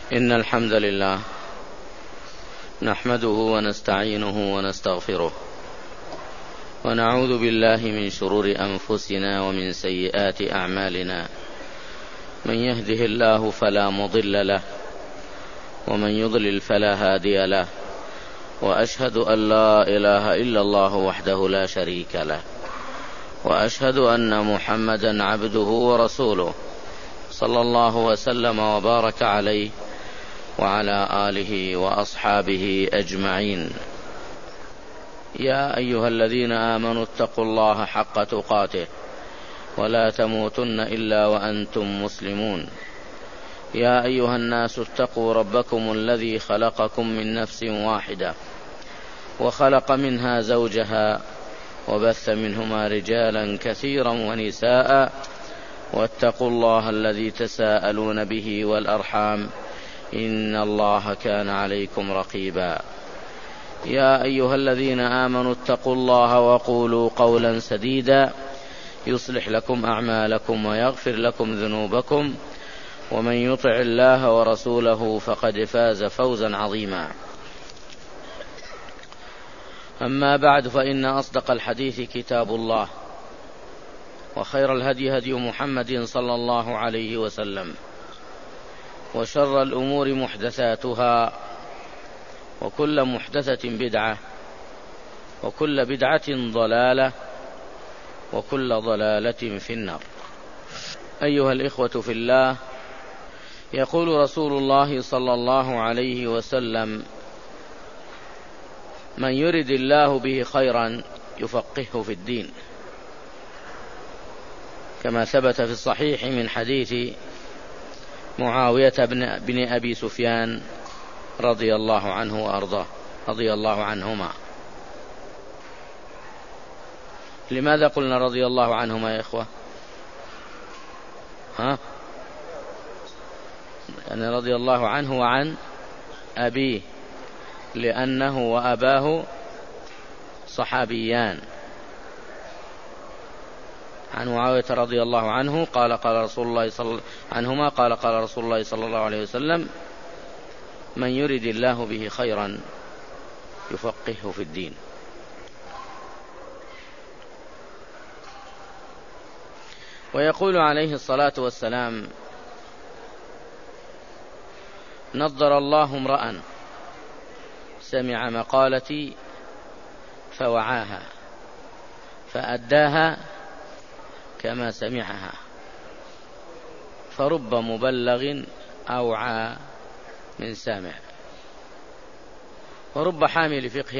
إن الحمد لله نحمده ونستعينه ونستغفره ونعوذ بالله من شرور أنفسنا ومن سيئات أعمالنا. من يهده الله فلا مضل له ومن يضلل فلا هادي له، وأشهد أن لا إله إلا الله وحده لا شريك له، وأشهد أن محمدا عبده ورسوله صلى الله وسلم وبارك عليه وعلى آله وأصحابه أجمعين. يا أيها الذين آمنوا اتقوا الله حق تقاته ولا تموتن إلا وأنتم مسلمون. يا أيها الناس اتقوا ربكم الذي خلقكم من نفس واحدة وخلق منها زوجها وبث منهما رجالا كثيرا ونساء، واتقوا الله الذي تساءلون به والأرحام إن الله كان عليكم رقيبا. يا أيها الذين آمنوا اتقوا الله وقولوا قولا سديدا يصلح لكم أعمالكم ويغفر لكم ذنوبكم، ومن يطع الله ورسوله فقد فاز فوزا عظيما. أما بعد، فإن أصدق الحديث كتاب الله، وخير الهدي هدي محمد صلى الله عليه وسلم، وشر الأمور محدثاتها، وكل محدثة بدعة، وكل بدعة ضلالة، وكل ضلالة في النار. أيها الإخوة في الله، يقول رسول الله صلى الله عليه وسلم: من يرد الله به خيرا يفقهه في الدين، كما ثبت في الصحيح من حديث معاوية بن أبي سفيان رضي الله عنه وأرضاه، رضي الله عنهما. لماذا قلنا رضي الله عنهما يا إخوة؟ يعني رضي الله عنه وعن أبيه، لأنه وأباه صحابيان. عن معاوية رضي الله عنه قال قال رسول الله عنهما قال قال رسول الله صلى الله عليه وسلم: من يرد الله به خيرا يفقهه في الدين. ويقول عليه الصلاة والسلام: نضر الله امرأ سمع مقالتي فوعاها فأداها كما سمعها، فرب مبلغ أوعى من سامع، ورب حامل فقه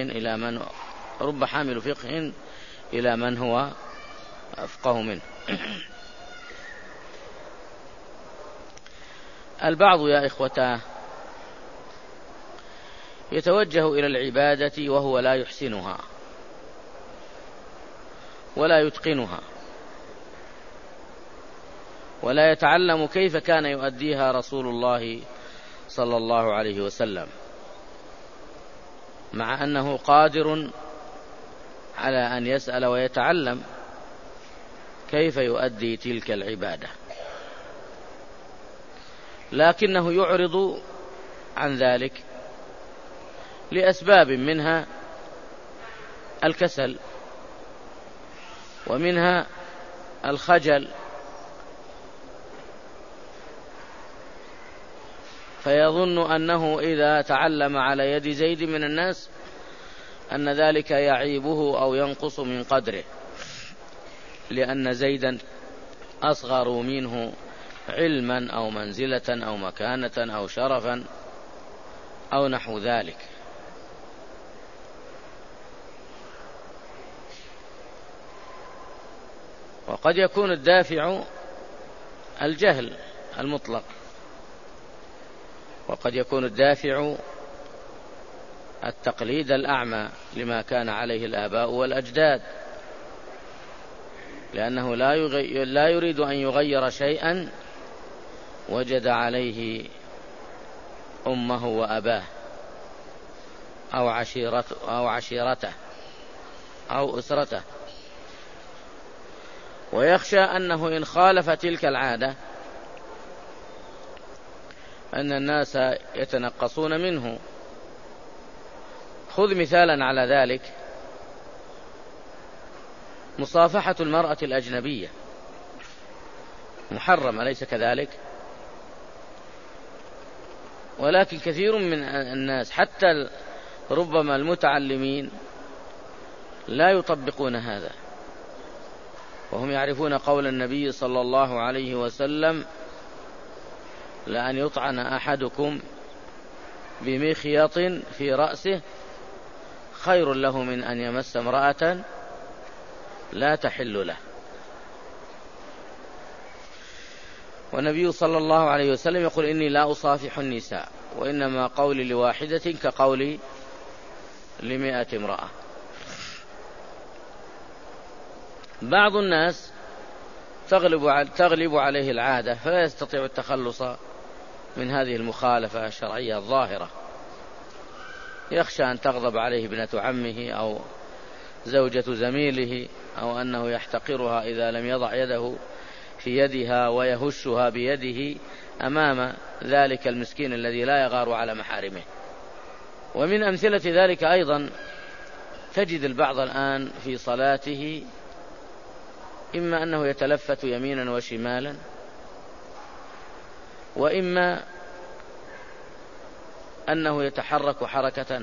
إلى من هو أفقه منه. البعض يا إخوتاه يتوجه إلى العبادة وهو لا يحسنها ولا يتقنها، ولا يتعلم كيف كان يؤديها رسول الله صلى الله عليه وسلم، مع أنه قادر على أن يسأل ويتعلم كيف يؤدي تلك العبادة، لكنه يعرض عن ذلك لأسباب، منها الكسل، ومنها الخجل، فيظن أنه إذا تعلم على يد زيد من الناس أن ذلك يعيبه أو ينقص من قدره، لأن زيدا أصغر منه علما أو منزلة أو مكانة أو شرفا أو نحو ذلك. وقد يكون الدافع الجهل المطلق، وقد يكون الدافع التقليد الأعمى لما كان عليه الآباء والأجداد، لأنه لا يريد أن يغير شيئا وجد عليه أمه وأباه أو عشيرته أو أسرته، ويخشى أنه إن خالف تلك العادة أن الناس يتنقصون منه. خذ مثالا على ذلك: مصافحة المرأة الأجنبية محرم، أليس كذلك؟ ولكن كثير من الناس حتى ربما المتعلمين لا يطبقون هذا، وهم يعرفون قول النبي صلى الله عليه وسلم: لأن يطعن أحدكم بمخيط في رأسه خير له من أن يمس امرأة لا تحل له. والنبي صلى الله عليه وسلم يقول: إني لا أصافح النساء، وإنما قولي لواحدة كقولي ل100 امرأة. بعض الناس تغلب عليه العادة فلا يستطيع التخلص من هذه المخالفة الشرعية الظاهرة، يخشى أن تغضب عليه ابنة عمه أو زوجة زميله، أو أنه يحتقرها إذا لم يضع يده في يدها ويهشها بيده أمام ذلك المسكين الذي لا يغار على محارمه. ومن أمثلة ذلك أيضا تجد البعض الآن في صلاته إما أنه يتلفت يمينا وشمالا، وإما أنه يتحرك حركة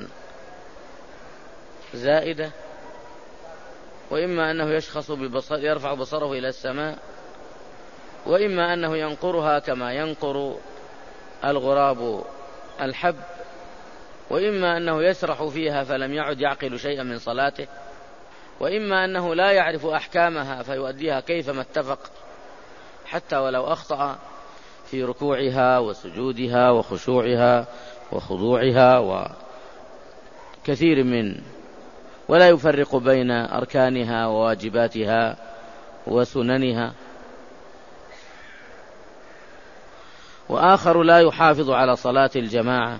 زائدة، وإما أنه يشخص يرفع بصره إلى السماء، وإما أنه ينقرها كما ينقر الغراب الحب، وإما أنه يسرح فيها فلم يعد يعقل شيئا من صلاته، وإما أنه لا يعرف أحكامها فيؤديها كيفما اتفق، حتى ولو أخطأ في ركوعها وسجودها وخشوعها وخضوعها وكثير ولا يفرق بين أركانها وواجباتها وسننها. وآخر لا يحافظ على صلاة الجماعة،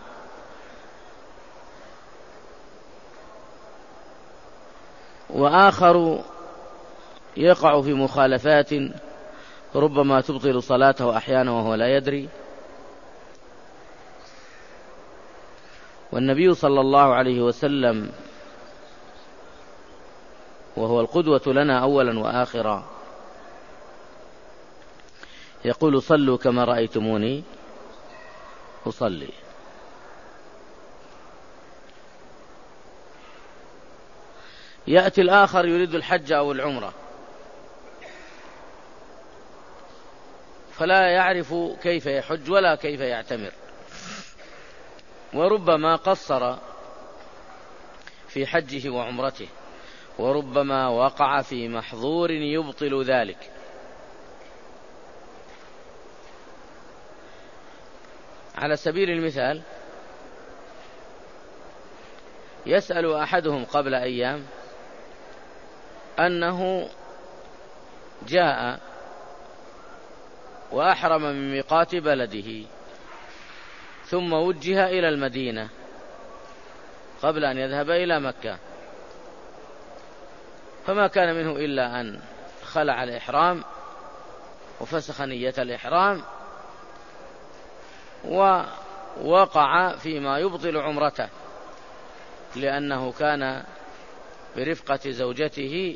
وآخر يقع في مخالفات ربما تبطل صلاته أحيانا وهو لا يدري. والنبي صلى الله عليه وسلم وهو القدوة لنا أولا وآخرا يقول: صلوا كما رأيتموني أصلي. يأتي الآخر يريد الحج أو العمرة فلا يعرف كيف يحج ولا كيف يعتمر، وربما قصر في حجه وعمرته، وربما وقع في محظور يبطل ذلك. على سبيل المثال، يسأل أحدهم قبل أيام أنه جاء وأحرم من ميقات بلده ثم وجه إلى المدينة قبل أن يذهب إلى مكة، فما كان منه إلا أن خلع الإحرام وفسخ نية الإحرام ووقع فيما يبطل عمرته، لأنه كان برفقة زوجته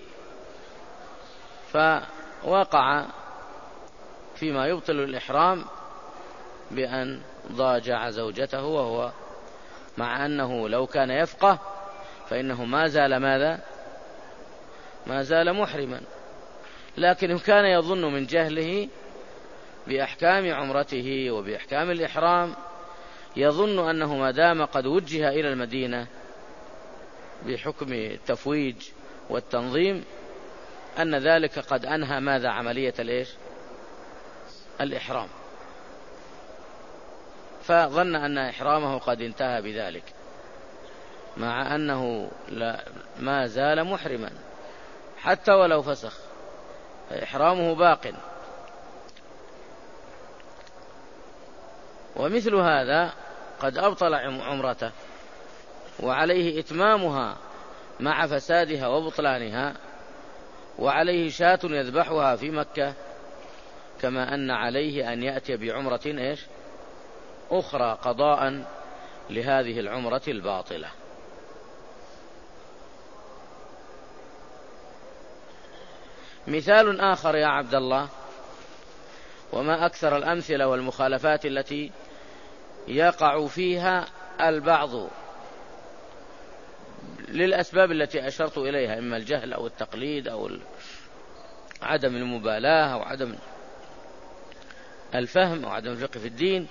فوقع فيما يبطل الإحرام بأن ضاجع زوجته، وهو مع أنه لو كان يفقه فإنه ما زال ماذا؟ ما زال محرما، لكن كان يظن من جهله بأحكام عمرته وبأحكام الإحرام، يظن أنه ما دام قد وجه إلى المدينة بحكم التفويج والتنظيم أن ذلك قد أنهى ماذا؟ عملية الإحرام، فظن أن إحرامه قد انتهى بذلك، مع أنه ما زال محرما حتى ولو فسخ، فإحرامه باق. ومثل هذا قد أبطل عمرته وعليه إتمامها مع فسادها وبطلانها، وعليه شاة يذبحها في مكة، كما أن عليه أن يأتي بعمرة أخرى قضاء لهذه العمرة الباطلة. مثال آخر يا عبد الله، وما أكثر الأمثلة والمخالفات التي يقع فيها البعض للأسباب التي أشرت إليها، إما الجهل أو التقليد أو عدم المبالاة أو عدم الفهم أو عدم الفقه في الدين.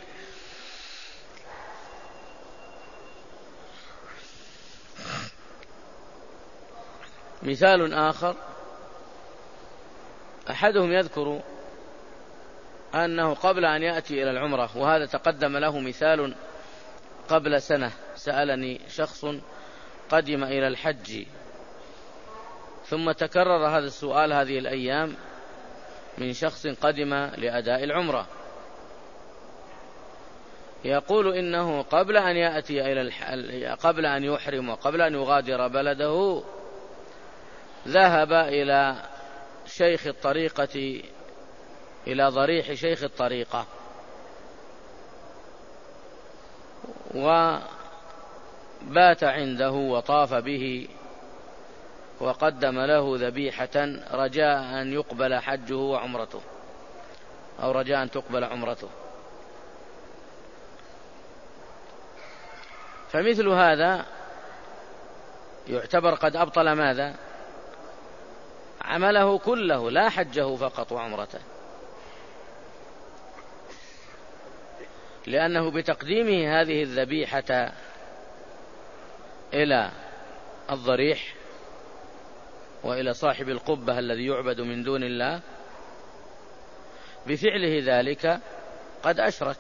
مثال آخر، أحدهم يذكر أنه قبل أن يأتي إلى العمرة، وهذا تقدم له مثال قبل سنة، سألني شخص قدم إلى الحج ثم تكرر هذا السؤال هذه الأيام من شخص قدم لأداء العمرة، يقول إنه قبل أن يأتي قبل أن يحرم وقبل أن يغادر بلده ذهب إلى شيخ الطريقة، إلى ضريح شيخ الطريقة، وبات عنده وطاف به وقدم له ذبيحة رجاء أن يقبل حجه وعمرته، أو رجاء أن تقبل عمرته. فمثل هذا يعتبر قد أبطل ماذا؟ عمله كله، لا حجه فقط وعمرته، لأنه بتقديمه هذه الذبيحة إلى الضريح وإلى صاحب القبة الذي يعبد من دون الله، بفعله ذلك قد أشرك.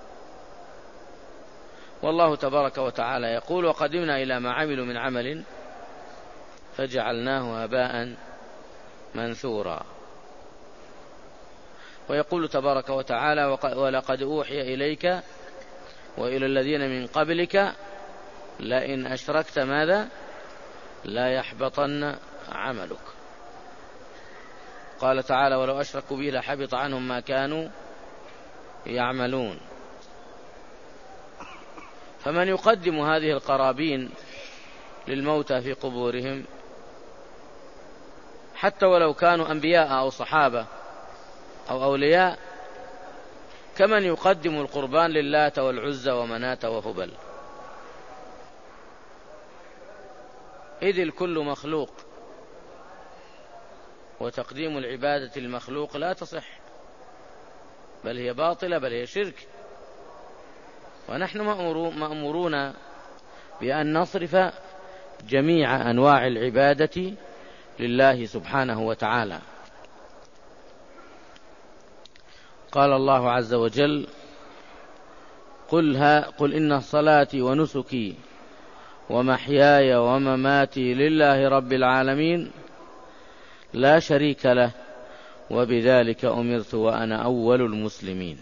والله تبارك وتعالى يقول: وقدمنا إلى ما عملوا من عمل فجعلناه هباء منثورا. ويقول تبارك وتعالى: ولقد أوحي إليك وإلى الذين من قبلك لئن أشركت ماذا؟ لا يحبطن عملك. قال تعالى: ولو أشركوا به لحبط عنهم ما كانوا يعملون. فمن يقدم هذه القرابين للموتى في قبورهم، حتى ولو كانوا أنبياء أو صحابة أو أولياء، كمن يقدم القربان للات والعزى ومناة وهبل، إذ الكل مخلوق، وتقديم العبادة المخلوق لا تصح، بل هي باطلة، بل هي شرك. ونحن مأمورون بأن نصرف جميع أنواع العبادة لله سبحانه وتعالى. قال الله عز وجل: قل إن صلاتي ونسكي ومحياي ومماتي لله رب العالمين لا شريك له وبذلك أمرت وأنا أول المسلمين.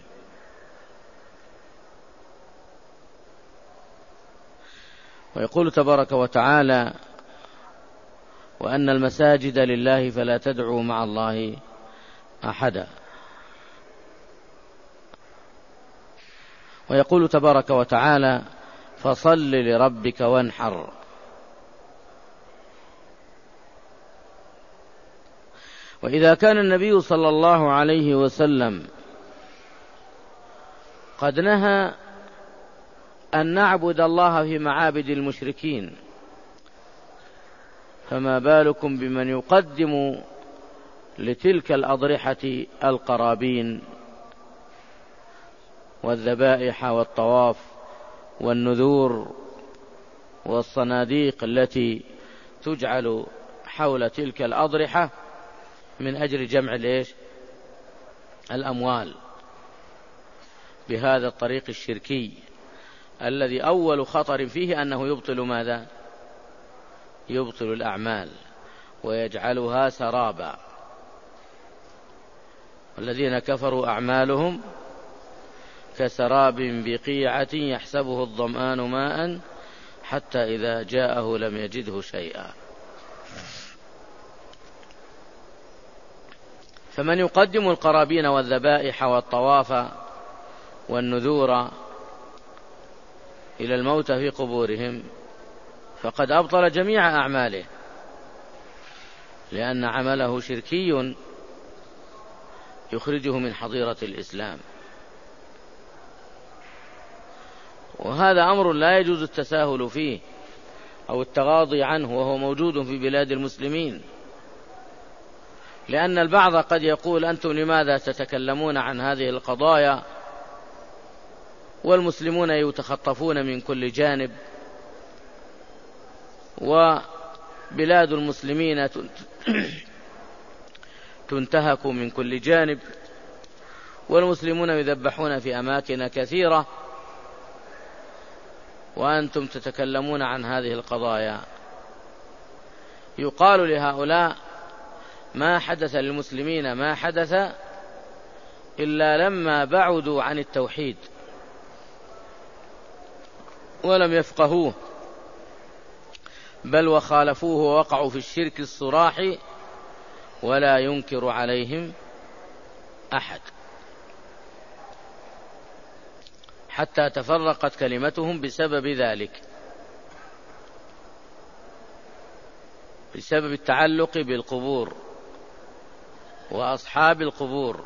ويقول تبارك وتعالى: وأن المساجد لله فلا تدعوا مع الله أحدا. ويقول تبارك وتعالى: فصل لربك وانحر. وإذا كان النبي صلى الله عليه وسلم قد نهى أن نعبد الله في معابد المشركين، فما بالكم بمن يقدم لتلك الأضرحة القرابين والذبائح والطواف والنذور والصناديق التي تجعل حول تلك الأضرحة من أجل جمع الأموال بهذا الطريق الشركي، الذي أول خطر فيه أنه يبطل ماذا؟ يبطل الأعمال ويجعلها سرابا. والذين كفروا أعمالهم كسراب بقيعة يحسبه الظمآن ماء حتى إذا جاءه لم يجده شيئا. فمن يقدم القرابين والذبائح والطواف والنذور إلى الموتى في قبورهم فقد أبطل جميع أعماله، لأن عمله شركي يخرجه من حظيرة الإسلام، وهذا أمر لا يجوز التساهل فيه أو التغاضي عنه، وهو موجود في بلاد المسلمين. لأن البعض قد يقول: أنتم لماذا تتكلمون عن هذه القضايا والمسلمون يتخطفون من كل جانب، وبلاد المسلمين تنتهك من كل جانب، والمسلمون يذبحون في أماكن كثيرة، وأنتم تتكلمون عن هذه القضايا. يقال لهؤلاء: ما حدث للمسلمين ما حدث إلا لما بعدوا عن التوحيد ولم يفقهوه، بل وخالفوه ووقعوا في الشرك الصراح ولا ينكر عليهم أحد، حتى تفرقت كلمتهم بسبب ذلك، بسبب التعلق بالقبور وأصحاب القبور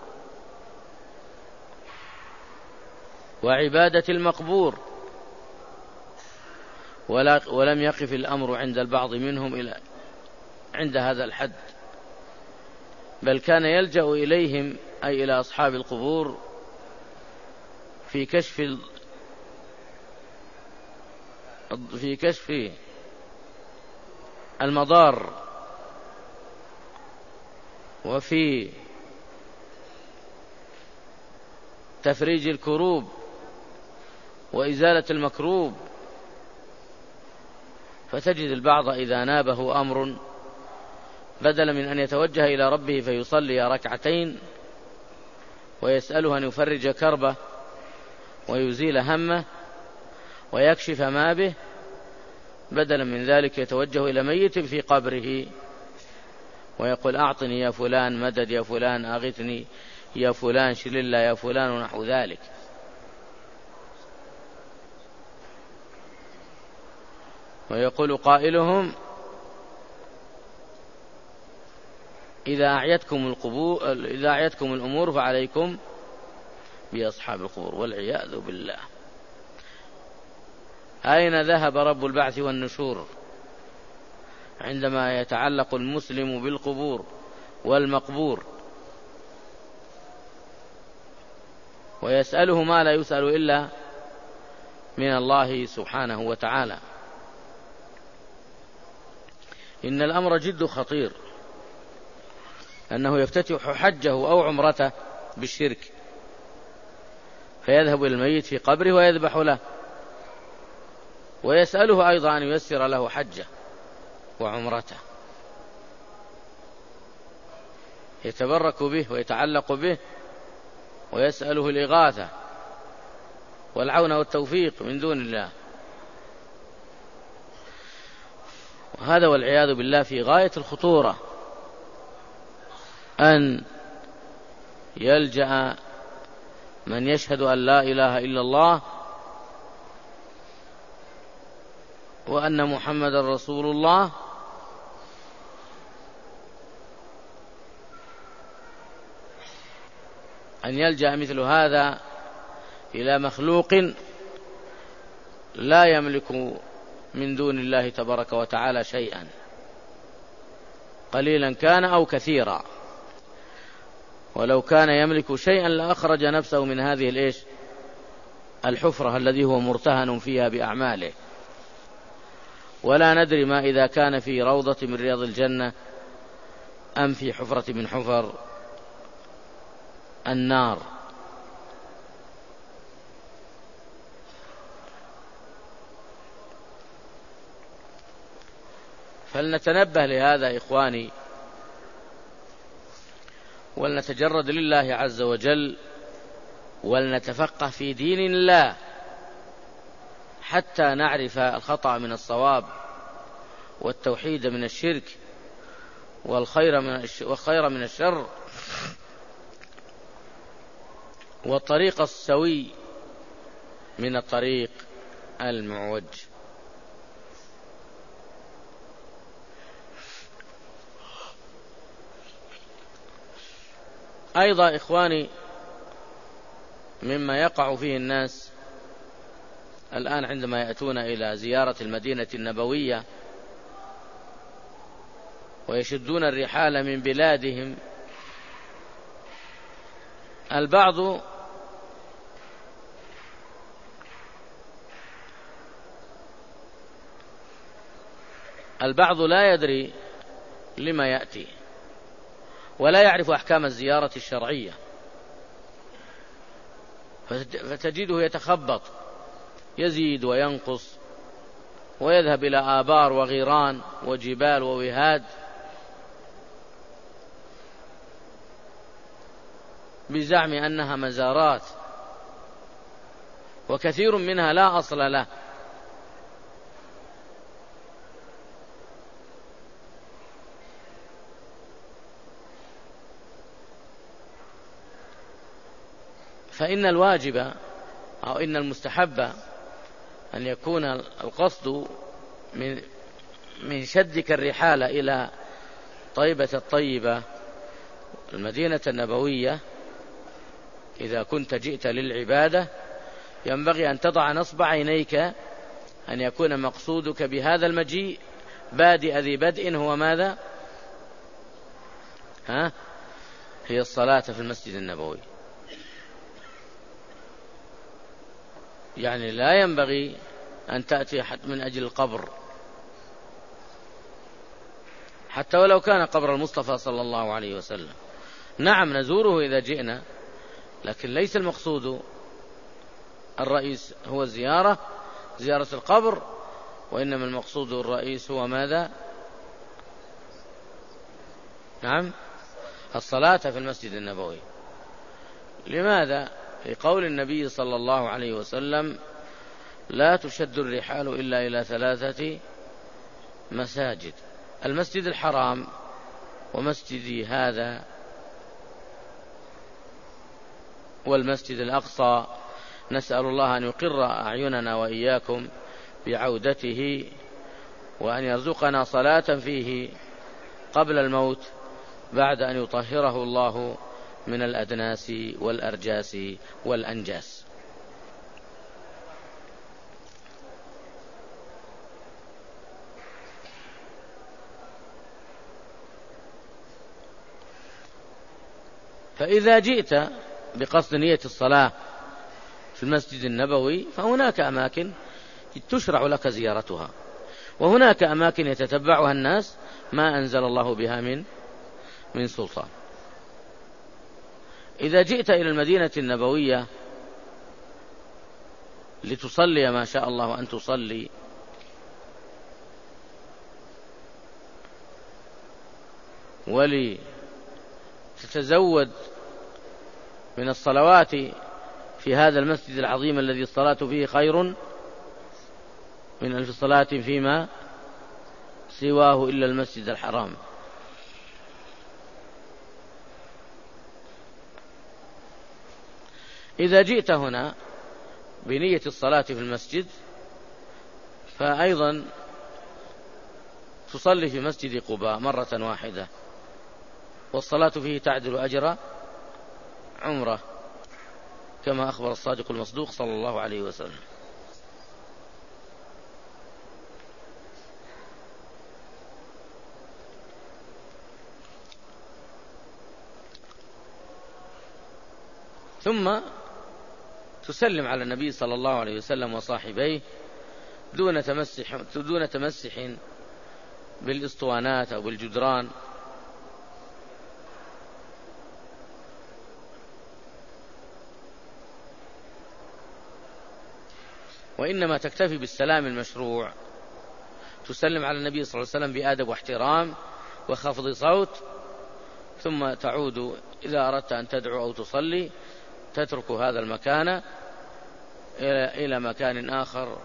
وعبادة المقبور. ولم يقف الأمر عند البعض منهم عند هذا الحد، بل كان يلجأ إليهم، أي إلى أصحاب القبور، في كشف المضار، وفي تفريج الكروب وإزالة المكروب. فتجد البعض إذا نابه أمر، بدلا من أن يتوجه إلى ربه فيصلي ركعتين ويسأله أن يفرج كربه ويزيل همه ويكشف ما به، بدلا من ذلك يتوجه إلى ميت في قبره ويقول: أعطني يا فلان، مدد يا فلان، أغثني يا فلان، شلله يا فلان، ونحو ذلك. ويقول قائلهم: إذا أعيتكم الأمور فعليكم بأصحاب القبور، والعياذ بالله. أين ذهب رب البعث والنشور عندما يتعلق المسلم بالقبور والمقبور ويسأله ما لا يسأل إلا من الله سبحانه وتعالى؟ إن الأمر جد خطير، أنه يفتتح حجه أو عمرته بالشرك، فيذهب إلى الميت في قبره ويذبح له، ويسأله أيضا أن ييسر له حجه وعمرته، يتبرك به ويتعلق به ويسأله الإغاثة والعون والتوفيق من دون الله. وهذا والعياذ بالله في غاية الخطورة، أن يلجأ من يشهد أن لا إله إلا الله وأن محمدا رسول الله أن يلجأ مثل هذا إلى مخلوق لا يملك من دون الله تبارك وتعالى شيئا، قليلا كان أو كثيرا. ولو كان يملك شيئا لأخرج نفسه من هذه الحفرة الذي هو مرتهن فيها بأعماله. ولا ندري ما إذا كان في روضة من رياض الجنة أم في حفرة من حفر النار. فلنتنبه لهذا إخواني، ولنتجرد لله عز وجل، ولنتفقه في دين الله حتى نعرف الخطأ من الصواب، والتوحيد من الشرك، والخير من الشر، والطريق السوي من الطريق المعوج. أيضا إخواني، مما يقع فيه الناس الآن عندما يأتون إلى زيارة المدينة النبوية ويشدون الرحال من بلادهم، البعض لا يدري لما يأتي ولا يعرف أحكام الزيارة الشرعية، فتجده يتخبط، يزيد وينقص، ويذهب إلى آبار وغيران وجبال ووهاد بزعم أنها مزارات، وكثير منها لا أصل له. فإن الواجب أو إن المستحب أن يكون القصد من شدك الرحال إلى طيبة الطيبة المدينة النبوية، إذا كنت جئت للعبادة ينبغي أن تضع نصب عينيك أن يكون مقصودك بهذا المجيء بادئ ذي بدء هو ماذا؟ هي الصلاة في المسجد النبوي. يعني لا ينبغي أن تأتي من أجل القبر، حتى ولو كان قبر المصطفى صلى الله عليه وسلم. نعم نزوره إذا جئنا، لكن ليس المقصود الرئيس هو زيارة القبر، وإنما المقصود الرئيس هو ماذا؟ نعم، الصلاة في المسجد النبوي. لماذا؟ لقول النبي صلى الله عليه وسلم: لا تشد الرحال إلا إلى 3 مساجد: المسجد الحرام، ومسجدي هذا، والمسجد الأقصى. نسأل الله أن يقر أعيننا وإياكم بعودته، وأن يرزقنا صلاة فيه قبل الموت بعد أن يطهره الله من الأدناس والأرجاس والأنجاس. فإذا جئت بقصد نية الصلاة في المسجد النبوي فهناك أماكن تشرع لك زيارتها، وهناك أماكن يتتبعها الناس ما أنزل الله بها من سلطان. إذا جئت إلى المدينة النبوية لتصلي ما شاء الله أن تصلي، ولتتزود من الصلوات في هذا المسجد العظيم الذي الصلاة فيه خير من 1000 صلاة فيما سواه إلا المسجد الحرام. إذا جئت هنا بنية الصلاة في المسجد فأيضا تصلي في مسجد قباء مرة واحدة، والصلاة فيه تعدل أجر عمرة، كما أخبر الصادق المصدوق صلى الله عليه وسلم. ثم تسلم على النبي صلى الله عليه وسلم وصاحبيه دون تمسح بالإسطوانات أو بالجدران، وإنما تكتفي بالسلام المشروع. تسلم على النبي صلى الله عليه وسلم بأدب واحترام وخفض صوت، ثم تعود إذا أردت أن تدعو أو تصلي تترك هذا المكان إلى مكان آخر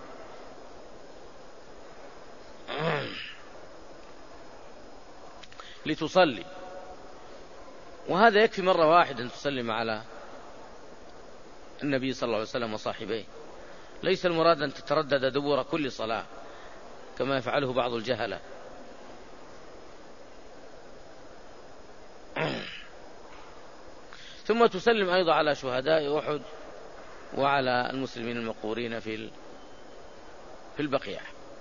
لتصلي، وهذا يكفي مرة واحدة أن تسلم على النبي صلى الله عليه وسلم وصاحبيه. ليس المراد أن تتردد دبر كل صلاة كما يفعله بعض الجهلة. ثم تسلم أيضا على شهداء أحد وعلى المسلمين المقبورين في البقيع.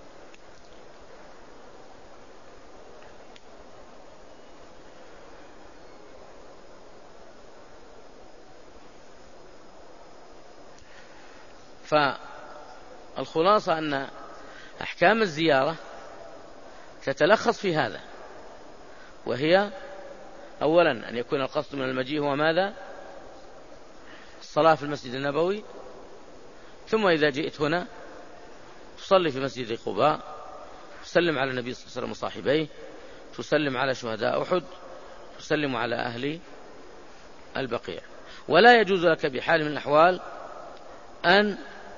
فالخلاصة أن أحكام الزيارة تتلخص في هذا، وهي أولا أن يكون القصد من المجيء هو ماذا؟ الصلاة في المسجد النبوي، ثم إذا جئت هنا تصلي في مسجد قباء، تسلم على النبي صلى الله عليه وسلم وصاحبيه، تسلم على شهداء أحد، تسلم على أهل البقيع. ولا يجوز لك بحال من الأحوال أن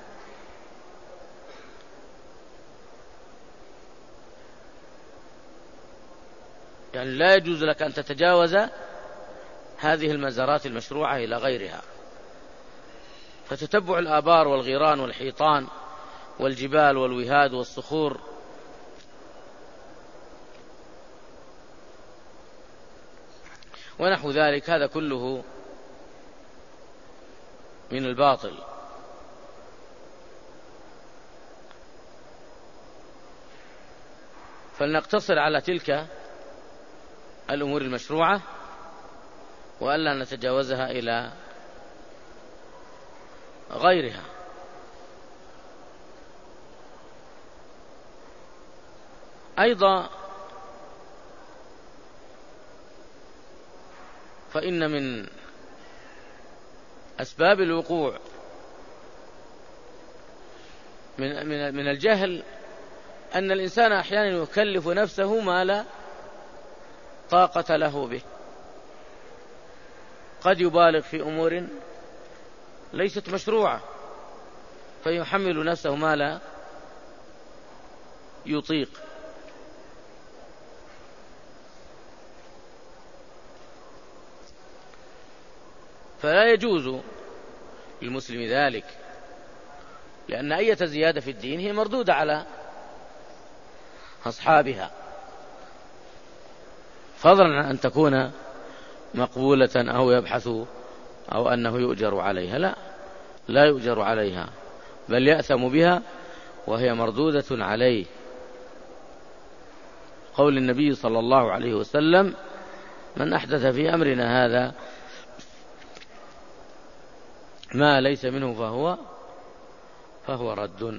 يعني لا يجوز لك أن تتجاوز هذه المزارات المشروعة إلى غيرها. فتتبع الآبار والغيران والحيطان والجبال والوهاد والصخور ونحو ذلك، هذا كله من الباطل. فلنقتصر على تلك الأمور المشروعة وألا نتجاوزها إلى غيرها. أيضا فإن من أسباب الوقوع من الجهل أن الإنسان أحيانا يكلف نفسه ما لا طاقة له به، قد يبالغ في أمور ليست مشروعة فيحمل نفسه ما لا يطيق. فلا يجوز للمسلم ذلك، لأن أي زيادة في الدين هي مردودة على أصحابها، فضلا عن أن تكون مقبولة أو يبحث أو أنه يؤجر عليها. لا يؤجر عليها، بل يأثم بها وهي مردودة عليه. قول النبي صلى الله عليه وسلم: من أحدث في أمرنا هذا ما ليس منه فهو رد.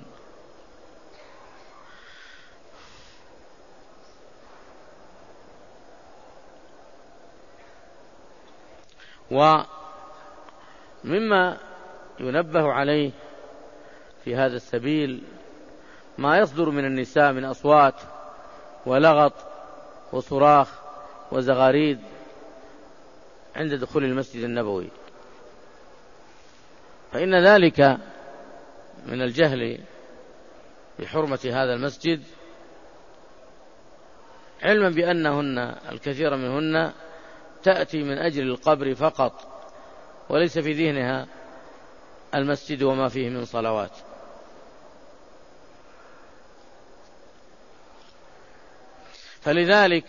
ومما ينبه عليه في هذا السبيل ما يصدر من النساء من أصوات ولغط وصراخ وزغاريد عند دخول المسجد النبوي، فإن ذلك من الجهل بحرمة هذا المسجد، علما بأنهن الكثير منهن تأتي من أجل القبر فقط، وليس في ذهنها المسجد وما فيه من صلوات. فلذلك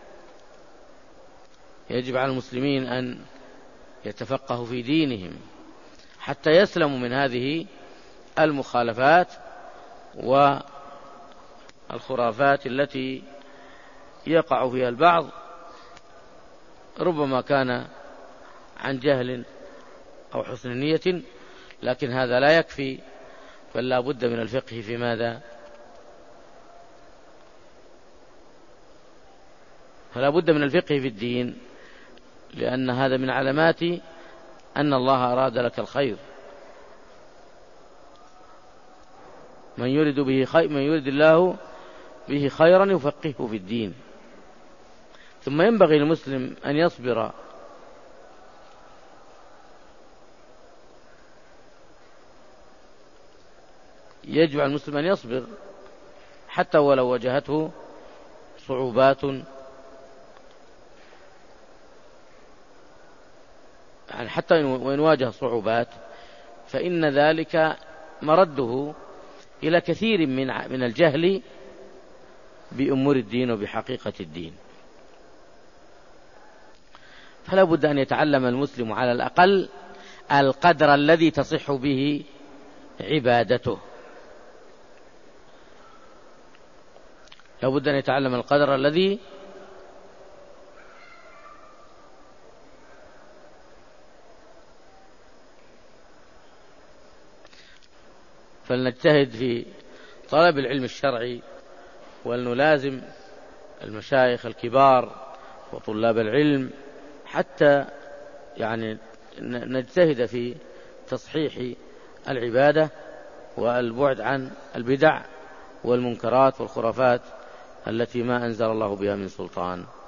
يجب على المسلمين أن يتفقهوا في دينهم حتى يسلموا من هذه المخالفات والخرافات التي يقع فيها البعض، ربما كان عن جهل أو حسن نية، لكن هذا لا يكفي، بل لا بد من الفقه في ماذا؟ فلا بد من الفقه في الدين، لأن هذا من علامات أن الله أراد لك الخير. من يريد الله به خيرا يفقهه في الدين. ثم ينبغي للمسلم أن يصبر يجب على المسلم أن يصبر حتى ولو واجهته صعوبات، يعني حتى وإن واجه صعوبات فإن ذلك مرده إلى كثير من الجهل بأمور الدين وبحقيقة الدين. فلا بد أن يتعلم المسلم على الأقل القدر الذي تصح به عبادته، لا بد أن يتعلم القدر الذي فلنجتهد في طلب العلم الشرعي، ولنلازم المشايخ الكبار وطلاب العلم حتى نجتهد في تصحيح العبادة والبعد عن البدع والمنكرات والخرافات التي ما أنزل الله بها من سلطان.